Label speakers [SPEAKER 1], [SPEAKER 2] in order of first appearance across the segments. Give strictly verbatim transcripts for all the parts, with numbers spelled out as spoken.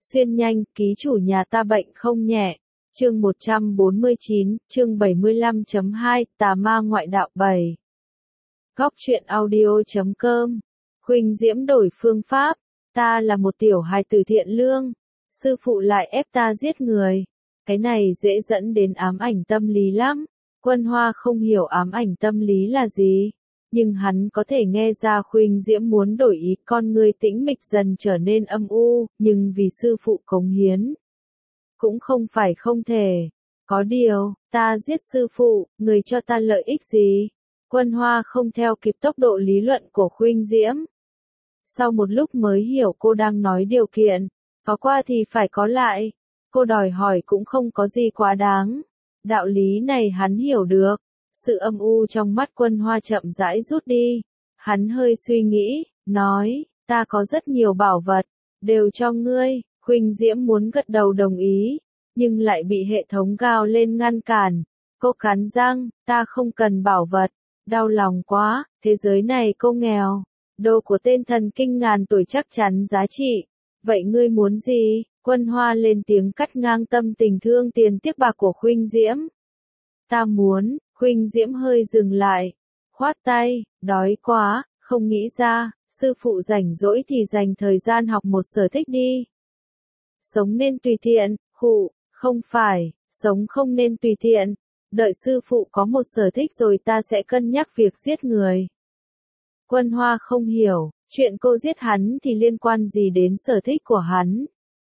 [SPEAKER 1] Xuyên nhanh, ký chủ nhà ta bệnh không nhẹ. Chương một trăm bốn mươi chín, chương bảy mươi lăm chấm hai, Tà ma ngoại đạo bảy. Góc truyện audio chấm com. Khuynh Diễm đổi phương pháp. Ta là một tiểu hài tử thiện lương. Sư phụ lại ép ta giết người. Cái này dễ dẫn đến ám ảnh tâm lý lắm. Quân Hoa không hiểu ám ảnh tâm lý là gì. Nhưng hắn có thể nghe ra Khuynh Diễm muốn đổi ý, con người tĩnh mịch dần trở nên âm u, nhưng vì sư phụ cống hiến. Cũng không phải không thể. Có điều, ta giết sư phụ, người cho ta lợi ích gì? Quân Hoa không theo kịp tốc độ lý luận của Khuynh Diễm. Sau một lúc mới hiểu cô đang nói điều kiện, có qua thì phải có lại. Cô đòi hỏi cũng không có gì quá đáng. Đạo lý này hắn hiểu được. Sự âm u trong mắt Quân Hoa chậm rãi rút đi. Hắn hơi suy nghĩ, nói, ta có rất nhiều bảo vật, đều cho ngươi. Khuynh Diễm muốn gật đầu đồng ý, nhưng lại bị hệ thống gào lên ngăn cản. Cô cắn răng, ta không cần bảo vật, đau lòng quá, thế giới này cô nghèo. Đồ của tên thần kinh ngàn tuổi chắc chắn giá trị. Vậy ngươi muốn gì? Quân Hoa lên tiếng cắt ngang tâm tình thương tiền tiếc bạc của Khuynh Diễm. Ta muốn. Khuynh Diễm hơi dừng lại, khoát tay, đói quá, không nghĩ ra, sư phụ rảnh rỗi thì dành thời gian học một sở thích đi. Sống nên tùy tiện, khụ, không phải, sống không nên tùy tiện, đợi sư phụ có một sở thích rồi ta sẽ cân nhắc việc giết người. Quân Hoa không hiểu, chuyện cô giết hắn thì liên quan gì đến sở thích của hắn.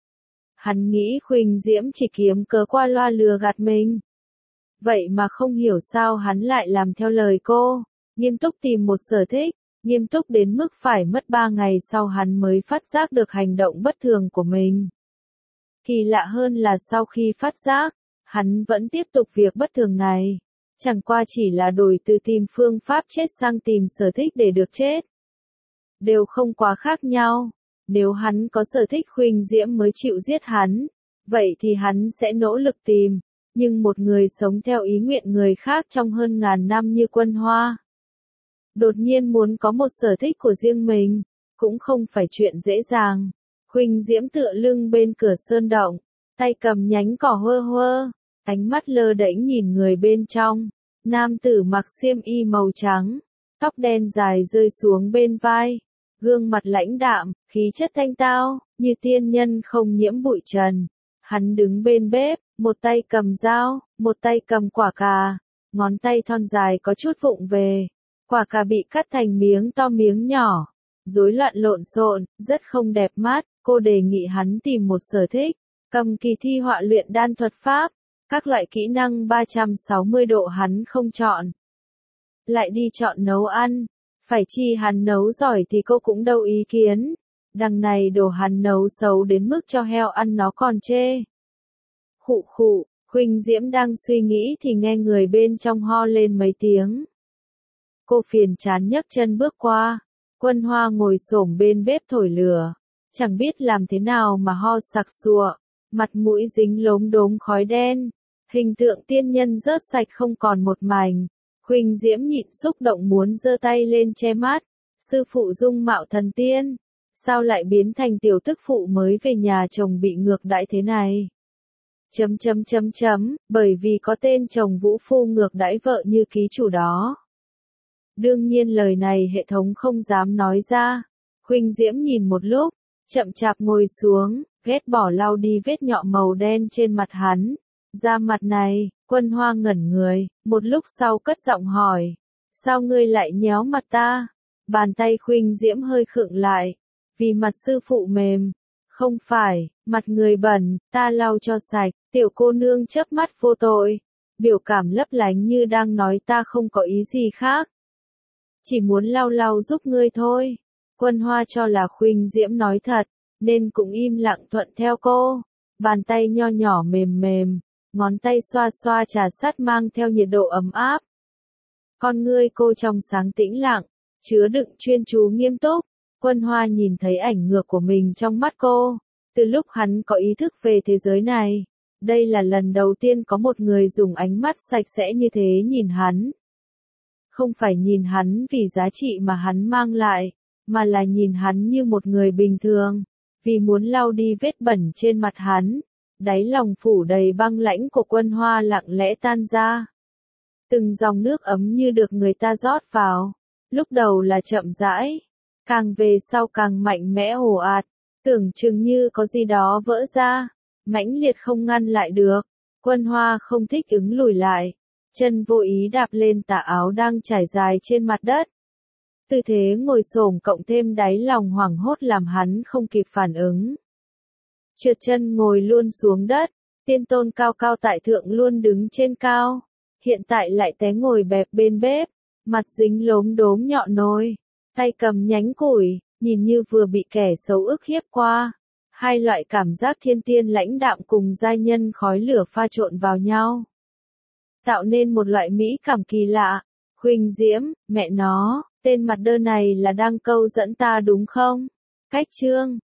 [SPEAKER 1] Hắn nghĩ Khuynh Diễm chỉ kiếm cớ qua loa lừa gạt mình. Vậy mà không hiểu sao hắn lại làm theo lời cô, nghiêm túc tìm một sở thích, nghiêm túc đến mức phải mất ba ngày sau hắn mới phát giác được hành động bất thường của mình. Kỳ lạ hơn là sau khi phát giác, hắn vẫn tiếp tục việc bất thường này, chẳng qua chỉ là đổi từ tìm phương pháp chết sang tìm sở thích để được chết. Đều không quá khác nhau, nếu hắn có sở thích Khuynh Diễm mới chịu giết hắn, vậy thì hắn sẽ nỗ lực tìm. Nhưng một người sống theo ý nguyện người khác trong hơn ngàn năm như Quân Hoa, đột nhiên muốn có một sở thích của riêng mình, cũng không phải chuyện dễ dàng. Khuynh Diễm tựa lưng bên cửa sơn động, tay cầm nhánh cỏ hơ hơ, ánh mắt lơ đễnh nhìn người bên trong. Nam tử mặc xiêm y màu trắng, tóc đen dài rơi xuống bên vai, gương mặt lãnh đạm, khí chất thanh tao, như tiên nhân không nhiễm bụi trần. Hắn đứng bên bếp, một tay cầm dao, một tay cầm quả cà, ngón tay thon dài có chút vụng về. Quả cà bị cắt thành miếng to miếng nhỏ, rối loạn lộn xộn, rất không đẹp mắt. Cô đề nghị hắn tìm một sở thích, cầm kỳ thi họa luyện đan thuật pháp, các loại kỹ năng ba trăm sáu mươi độ hắn không chọn. Lại đi chọn nấu ăn, phải chi hắn nấu giỏi thì cô cũng đâu ý kiến. Đằng này đồ hắn nấu xấu đến mức cho heo ăn nó còn chê. Khụ khụ, Khuynh Diễm đang suy nghĩ thì nghe người bên trong ho lên mấy tiếng. Cô phiền chán nhấc chân bước qua. Quân Hoa ngồi xổm bên bếp thổi lửa, chẳng biết làm thế nào mà ho sặc sụa, mặt mũi dính lốm đốm khói đen, hình tượng tiên nhân rớt sạch không còn một mảnh. Khuynh Diễm nhịn xúc động muốn giơ tay lên che mắt. Sư phụ dung mạo thần tiên, sao lại biến thành tiểu tức phụ mới về nhà chồng bị ngược đãi thế này? Chấm chấm chấm chấm, bởi vì có tên chồng vũ phu ngược đãi vợ như ký chủ đó. Đương nhiên lời này hệ thống không dám nói ra. Khuynh Diễm nhìn một lúc, chậm chạp ngồi xuống, ghét bỏ lau đi vết nhọ màu đen trên mặt hắn. Da mặt này, Quân Hoa ngẩn người, một lúc sau cất giọng hỏi, sao ngươi lại nhéo mặt ta? Bàn tay Khuynh Diễm hơi khựng lại, vì mặt sư phụ mềm. Không phải, mặt người bẩn, ta lau cho sạch. Tiểu cô nương chớp mắt vô tội, biểu cảm lấp lánh như đang nói ta không có ý gì khác. Chỉ muốn lau lau giúp ngươi thôi. Quân Hoa cho là Khuynh Diễm nói thật, nên cũng im lặng thuận theo cô. Bàn tay nho nhỏ mềm mềm, ngón tay xoa xoa trà sắt mang theo nhiệt độ ấm áp. Con ngươi cô trong sáng tĩnh lặng, chứa đựng chuyên chú nghiêm túc. Quân Hoa nhìn thấy ảnh ngược của mình trong mắt cô. Từ lúc hắn có ý thức về thế giới này, đây là lần đầu tiên có một người dùng ánh mắt sạch sẽ như thế nhìn hắn. Không phải nhìn hắn vì giá trị mà hắn mang lại, mà là nhìn hắn như một người bình thường. vì muốn lau đi vết bẩn trên mặt hắn, đáy lòng phủ đầy băng lãnh của Quân Hoa lặng lẽ tan ra. Từng dòng nước ấm như được người ta rót vào, lúc đầu là chậm rãi, càng về sau càng mạnh mẽ ồ ạt, tưởng chừng như có gì đó vỡ ra, mãnh liệt không ngăn lại được. Quân Hoa không thích ứng lùi lại, chân vô ý đạp lên tà áo đang trải dài trên mặt đất. Tư thế ngồi xổm cộng thêm đáy lòng hoảng hốt làm hắn không kịp phản ứng. Trượt chân ngồi luôn xuống đất, tiên tôn cao cao tại thượng luôn đứng trên cao, hiện tại lại té ngồi bẹp bên bếp, mặt dính lốm đốm nhọn nồi, tay cầm nhánh củi, nhìn như vừa bị kẻ xấu ức hiếp qua. Hai loại cảm giác thiên tiên lãnh đạm cùng giai nhân khói lửa pha trộn vào nhau, tạo nên một loại mỹ cảm kỳ lạ. Huỳnh Diễm, mẹ nó, tên mặt đơ này là đang câu dẫn ta đúng không? Cách chương